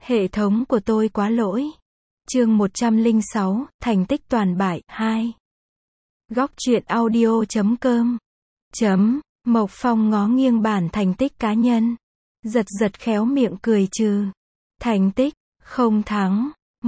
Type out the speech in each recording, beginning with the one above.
Hệ thống của tôi quá lỗi. Chương 106, thành tích toàn bại, 2. Góc truyện audio.com. Mộc Phong ngó nghiêng bản thành tích cá nhân. Giật giật khéo miệng cười trừ. Thành tích, không thắng,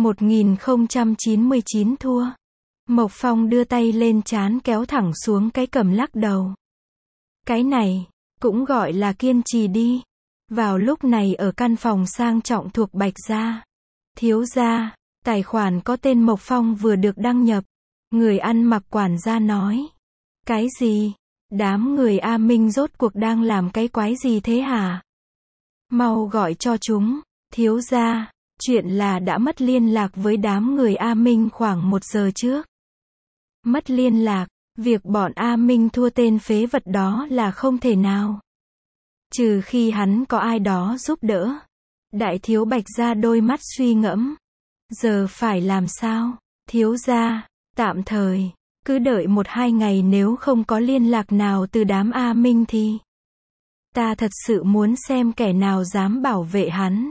1099 thua. Mộc Phong đưa tay lên trán kéo thẳng xuống cái cằm lắc đầu. Cái này, cũng gọi là kiên trì đi. Vào lúc này ở căn phòng sang trọng thuộc Bạch Gia. Thiếu gia, tài khoản có tên Mộc Phong vừa được đăng nhập. Người ăn mặc quản gia nói. Cái gì? Đám người A Minh rốt cuộc đang làm cái quái gì thế hả? Mau gọi cho chúng, thiếu gia. Chuyện là đã mất liên lạc với đám người A Minh khoảng 1 giờ trước. Mất liên lạc, việc bọn A Minh thua tên phế vật đó là không thể nào. Trừ khi hắn có ai đó giúp đỡ. Đại thiếu Bạch Gia đôi mắt suy ngẫm. Giờ phải làm sao? Thiếu gia, tạm thời, cứ đợi 1-2 ngày, nếu không có liên lạc nào từ đám A Minh thì ta thật sự muốn xem kẻ nào dám bảo vệ hắn.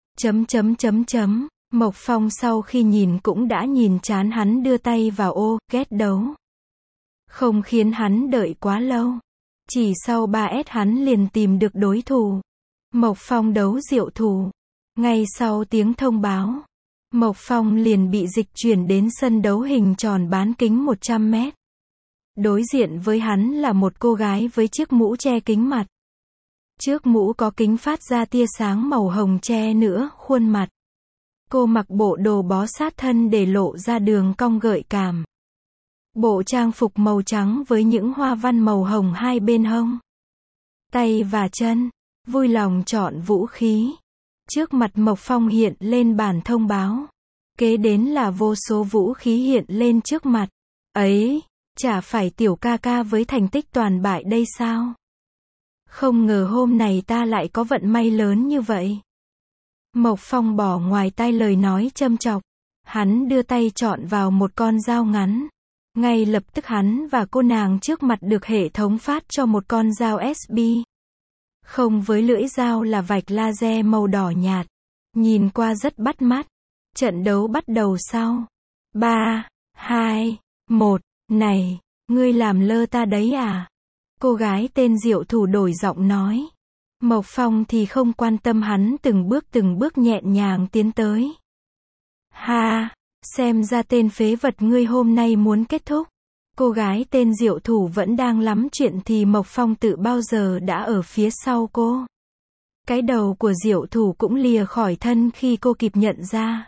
Mộc Phong sau khi nhìn cũng đã nhìn chán hắn đưa tay vào ô, ghét đấu. Không khiến hắn đợi quá lâu. Chỉ sau 3S hắn liền tìm được đối thủ. Mộc Phong đấu diệu thủ. Ngay sau tiếng thông báo, Mộc Phong liền bị dịch chuyển đến sân đấu hình tròn bán kính 100 mét. Đối diện với hắn là một cô gái với chiếc mũ che kính mặt. Trước mũ có kính phát ra tia sáng màu hồng che nửa khuôn mặt. Cô mặc bộ đồ bó sát thân để lộ ra đường cong gợi cảm. Bộ trang phục màu trắng với những hoa văn màu hồng hai bên hông, tay và chân. Vui lòng chọn vũ khí. Trước mặt Mộc Phong hiện lên bản thông báo. Kế đến là vô số vũ khí hiện lên trước mặt. Ấy, chả phải tiểu ca ca với thành tích toàn bại đây sao? Không ngờ hôm này ta lại có vận may lớn như vậy. Mộc Phong bỏ ngoài tai lời nói châm chọc. Hắn đưa tay chọn vào một con dao ngắn. Ngay lập tức hắn và cô nàng trước mặt được hệ thống phát cho một con dao SB. Không với lưỡi dao là vạch laser màu đỏ nhạt. Nhìn qua rất bắt mắt. Trận đấu bắt đầu sau 3, 2, 1, này, ngươi làm lơ ta đấy à? Cô gái tên Diệu Thủ đổi giọng nói. Mộc Phong thì không quan tâm, hắn từng bước nhẹ nhàng tiến tới. Ha, xem ra tên phế vật ngươi hôm nay muốn kết thúc. Cô gái tên Diệu Thủ vẫn đang lắm chuyện thì Mộc Phong tự bao giờ đã ở phía sau cô. Cái đầu của Diệu Thủ cũng lìa khỏi thân khi cô kịp nhận ra.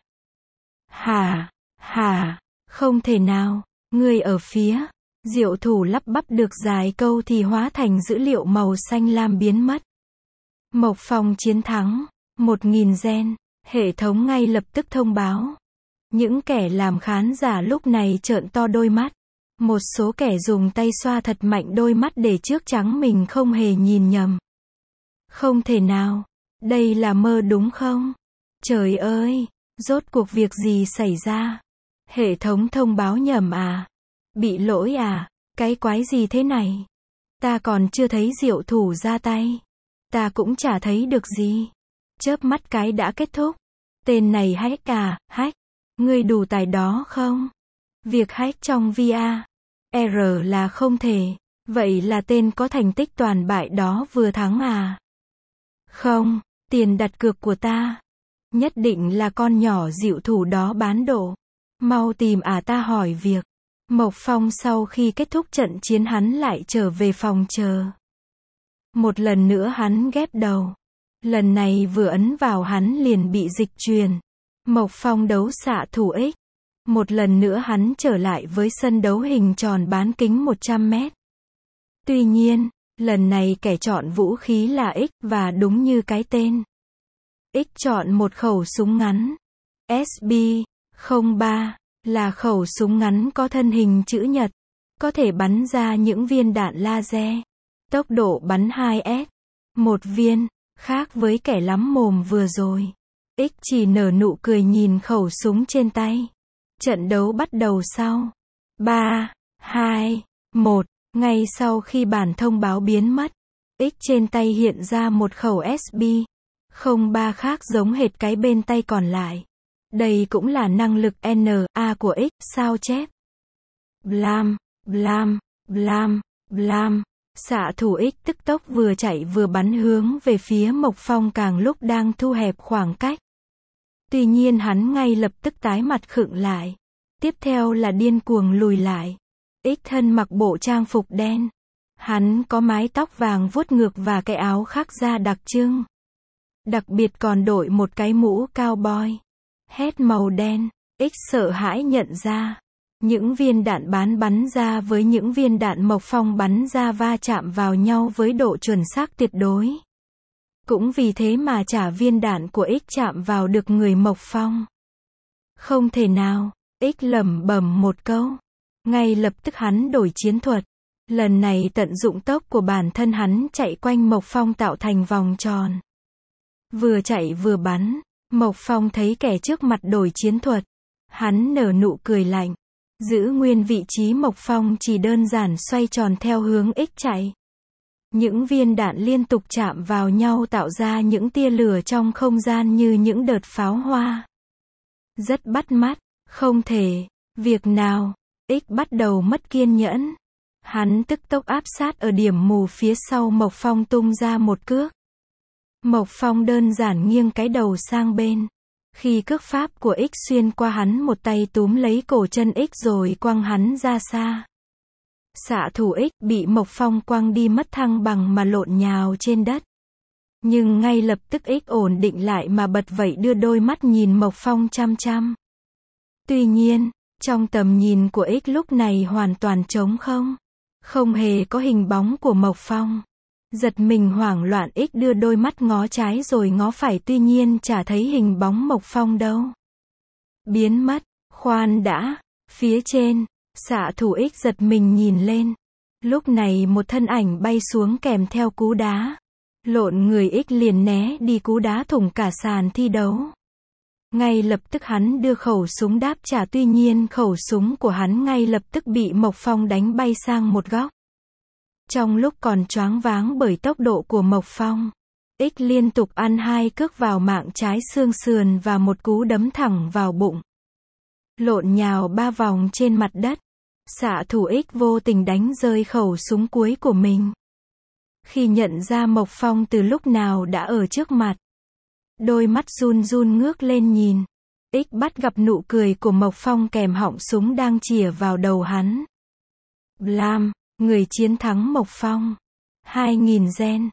Hả, không thể nào, ngươi ở phía. Diệu Thủ lắp bắp được vài câu thì hóa thành dữ liệu màu xanh lam biến mất. Mộc Phong chiến thắng, 1000 gen, hệ thống ngay lập tức thông báo. Những kẻ làm khán giả lúc này trợn to đôi mắt. Một số kẻ dùng tay xoa thật mạnh đôi mắt để trước trắng mình không hề nhìn nhầm. Không thể nào, đây là mơ đúng không? Trời ơi, rốt cuộc việc gì xảy ra? Hệ thống thông báo nhầm à? Bị lỗi à? Cái quái gì thế này? Ta còn chưa thấy Diệu Thủ ra tay. Ta cũng chả thấy được gì. Chớp mắt cái đã kết thúc. Tên này hack à, hack. Ngươi đủ tài đó không? Việc hack trong VR là không thể. Vậy là tên có thành tích toàn bại đó vừa thắng à? Không, tiền đặt cược của ta. Nhất định là con nhỏ Diệu Thủ đó bán độ. Mau tìm ta hỏi việc. Mộc Phong sau khi kết thúc trận chiến hắn lại trở về phòng chờ. Một lần nữa hắn ghép đầu. Lần này vừa ấn vào hắn liền bị dịch truyền. Mộc Phong đấu xạ thủ X. Một lần nữa hắn trở lại với sân đấu hình tròn bán kính 100 mét. Tuy nhiên, lần này kẻ chọn vũ khí là X và đúng như cái tên. X chọn một khẩu súng ngắn. SB-03 là khẩu súng ngắn có thân hình chữ nhật. Có thể bắn ra những viên đạn laser. Tốc độ bắn 2S. Một viên, khác với kẻ lắm mồm vừa rồi. X chỉ nở nụ cười nhìn khẩu súng trên tay. Trận đấu bắt đầu sau 3, 2, 1. Ngay sau khi bản thông báo biến mất, X trên tay hiện ra một khẩu SB. Không ba khác giống hệt cái bên tay còn lại. Đây cũng là năng lực NA của X, sao chép. Blam, blam, blam, blam. Xạ thủ X tức tốc vừa chạy vừa bắn hướng về phía Mộc Phong càng lúc đang thu hẹp khoảng cách. Tuy nhiên hắn ngay lập tức tái mặt khựng lại. Tiếp theo là điên cuồng lùi lại. X thân mặc bộ trang phục đen. Hắn có mái tóc vàng vuốt ngược và cái áo khắc da đặc trưng. Đặc biệt còn đội một cái mũ cowboy. Hết màu đen. X sợ hãi nhận ra. Những viên đạn bắn ra với những viên đạn Mộc Phong bắn ra va chạm vào nhau với độ chuẩn xác tuyệt đối. Cũng vì thế mà chả viên đạn của X chạm vào được người Mộc Phong. Không thể nào, X lẩm bẩm một câu. Ngay lập tức hắn đổi chiến thuật. Lần này tận dụng tốc của bản thân hắn chạy quanh Mộc Phong tạo thành vòng tròn. Vừa chạy vừa bắn, Mộc Phong thấy kẻ trước mặt đổi chiến thuật. Hắn nở nụ cười lạnh. Giữ nguyên vị trí Mộc Phong chỉ đơn giản xoay tròn theo hướng X chạy. Những viên đạn liên tục chạm vào nhau tạo ra những tia lửa trong không gian như những đợt pháo hoa. Rất bắt mắt, không thể, việc nào, X bắt đầu mất kiên nhẫn. Hắn tức tốc áp sát ở điểm mù phía sau Mộc Phong tung ra một cước. Mộc Phong đơn giản nghiêng cái đầu sang bên. Khi cước pháp của X xuyên qua hắn một tay túm lấy cổ chân X rồi quăng hắn ra xa. Xạ thủ X bị Mộc Phong quăng đi mất thăng bằng mà lộn nhào trên đất. Nhưng ngay lập tức X ổn định lại mà bật vẫy đưa đôi mắt nhìn Mộc Phong chăm chăm. Tuy nhiên, trong tầm nhìn của X lúc này hoàn toàn trống không. Không hề có hình bóng của Mộc Phong. Giật mình hoảng loạn X đưa đôi mắt ngó trái rồi ngó phải tuy nhiên chả thấy hình bóng Mộc Phong đâu. Biến mất, khoan đã, phía trên, xạ thủ X giật mình nhìn lên. Lúc này một thân ảnh bay xuống kèm theo cú đá. Lộn người X liền né đi cú đá thủng cả sàn thi đấu. Ngay lập tức hắn đưa khẩu súng đáp trả tuy nhiên khẩu súng của hắn ngay lập tức bị Mộc Phong đánh bay sang một góc. Trong lúc còn choáng váng bởi tốc độ của Mộc Phong, X liên tục ăn 2 cước vào mạng trái xương sườn và một cú đấm thẳng vào bụng. Lộn nhào 3 vòng trên mặt đất, xạ thủ X vô tình đánh rơi khẩu súng cuối của mình. Khi nhận ra Mộc Phong từ lúc nào đã ở trước mặt, đôi mắt run run ngước lên nhìn. X bắt gặp nụ cười của Mộc Phong kèm họng súng đang chĩa vào đầu hắn. Blam, người chiến thắng Mộc Phong. 2000 gen.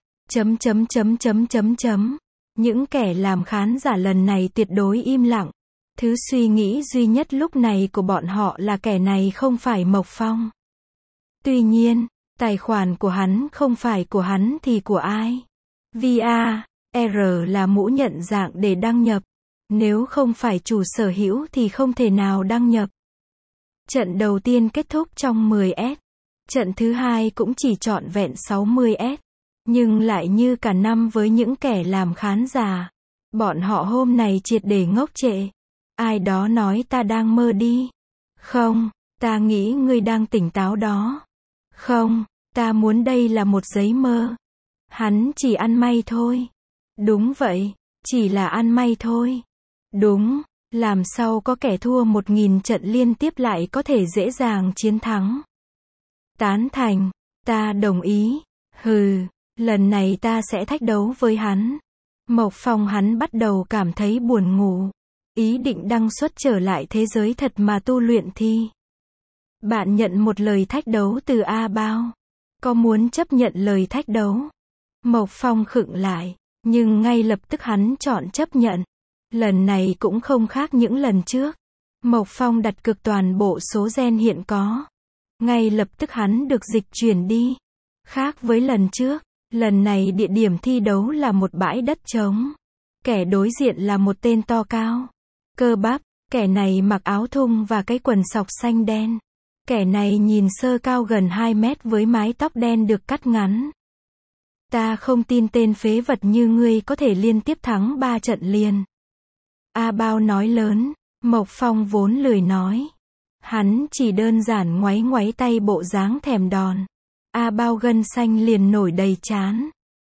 Những kẻ làm khán giả lần này tuyệt đối im lặng. Thứ suy nghĩ duy nhất lúc này của bọn họ là kẻ này không phải Mộc Phong. Tuy nhiên, tài khoản của hắn không phải của hắn thì của ai? VAR là mũ nhận dạng để đăng nhập. Nếu không phải chủ sở hữu thì không thể nào đăng nhập. Trận đầu tiên kết thúc trong 10S. Trận thứ hai cũng chỉ trọn vẹn 60S. Nhưng lại như cả năm với những kẻ làm khán giả. Bọn họ hôm này triệt để ngốc trệ. Ai đó nói ta đang mơ đi. Không, ta nghĩ ngươi đang tỉnh táo đó. Không, ta muốn đây là một giấc mơ. Hắn chỉ ăn may thôi. Đúng vậy, chỉ là ăn may thôi. Đúng, làm sao có kẻ thua 1000 trận liên tiếp lại có thể dễ dàng chiến thắng. Tán thành, ta đồng ý. Hừ, lần này ta sẽ thách đấu với hắn. Mộc Phong hắn bắt đầu cảm thấy buồn ngủ. Ý định đăng xuất trở lại thế giới thật mà tu luyện thi. Bạn nhận một lời thách đấu từ A Bao. Có muốn chấp nhận lời thách đấu? Mộc Phong khựng lại, nhưng ngay lập tức hắn chọn chấp nhận. Lần này cũng không khác những lần trước. Mộc Phong đặt cược toàn bộ số gen hiện có. Ngay lập tức hắn được dịch chuyển đi. Khác với lần trước, lần này địa điểm thi đấu là một bãi đất trống. Kẻ đối diện là một tên to cao, cơ bắp, kẻ này mặc áo thun và cái quần sọc xanh đen. Kẻ này nhìn sơ cao gần 2 mét với mái tóc đen được cắt ngắn. Ta không tin tên phế vật như ngươi có thể liên tiếp thắng 3 trận liền. A Bao nói lớn, Mộc Phong vốn lười nói. Hắn chỉ đơn giản ngoáy ngoáy tay bộ dáng thèm đòn. A Bao gân xanh liền nổi đầy trán.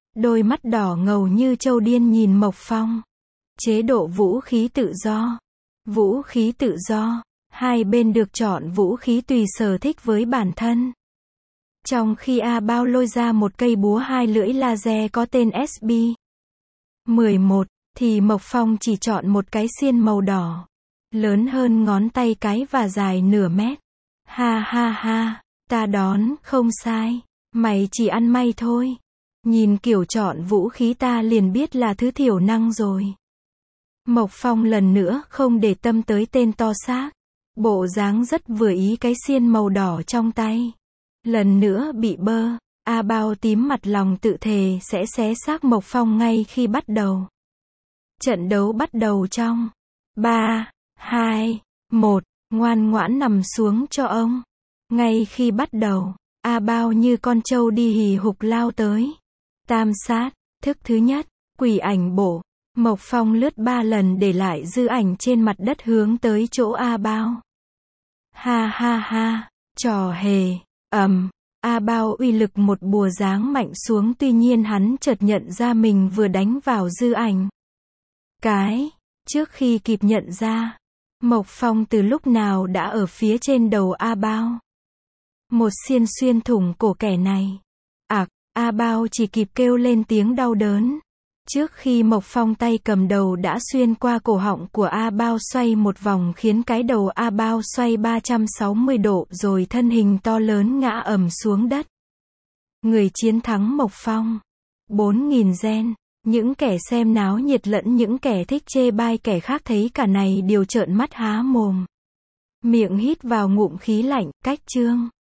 Đôi mắt đỏ ngầu như trâu điên nhìn Mộc Phong. Chế độ vũ khí tự do. Vũ khí tự do. Hai bên được chọn vũ khí tùy sở thích với bản thân. Trong khi A Bao lôi ra một cây búa 2 lưỡi laser có tên SB-11, thì Mộc Phong chỉ chọn một cái xiên màu đỏ. Lớn hơn ngón tay cái và dài nửa mét. Ha ha ha, ta đoán không sai. Mày chỉ ăn may thôi. Nhìn kiểu chọn vũ khí ta liền biết là thứ thiểu năng rồi. Mộc Phong lần nữa không để tâm tới tên to xác. Bộ dáng rất vừa ý cái xiên màu đỏ trong tay. Lần nữa bị bơ. A Bao tím mặt lòng tự thề sẽ xé xác Mộc Phong ngay khi bắt đầu. Trận đấu bắt đầu trong 3, 2, 1, ngoan ngoãn nằm xuống cho ông. Ngay khi bắt đầu, A Bao như con trâu đi hì hục lao tới. Tam sát, thức thứ nhất, quỷ ảnh bổ. Mộc Phong lướt 3 lần để lại dư ảnh trên mặt đất hướng tới chỗ A Bao. Ha ha ha, trò hề, A Bao uy lực một bùa giáng mạnh xuống, tuy nhiên hắn chợt nhận ra mình vừa đánh vào dư ảnh. Trước khi kịp nhận ra, Mộc Phong từ lúc nào đã ở phía trên đầu A Bao. Một xiên xuyên thủng cổ kẻ này. A Bao chỉ kịp kêu lên tiếng đau đớn. Trước khi Mộc Phong tay cầm đầu đã xuyên qua cổ họng của A Bao xoay một vòng khiến cái đầu A Bao xoay 360 độ rồi thân hình to lớn ngã ầm xuống đất. Người chiến thắng Mộc Phong. 4.000 gen. Những kẻ xem náo nhiệt lẫn những kẻ thích chê bai kẻ khác thấy cả này đều trợn mắt há mồm. Miệng hít vào ngụm khí lạnh, cách chương.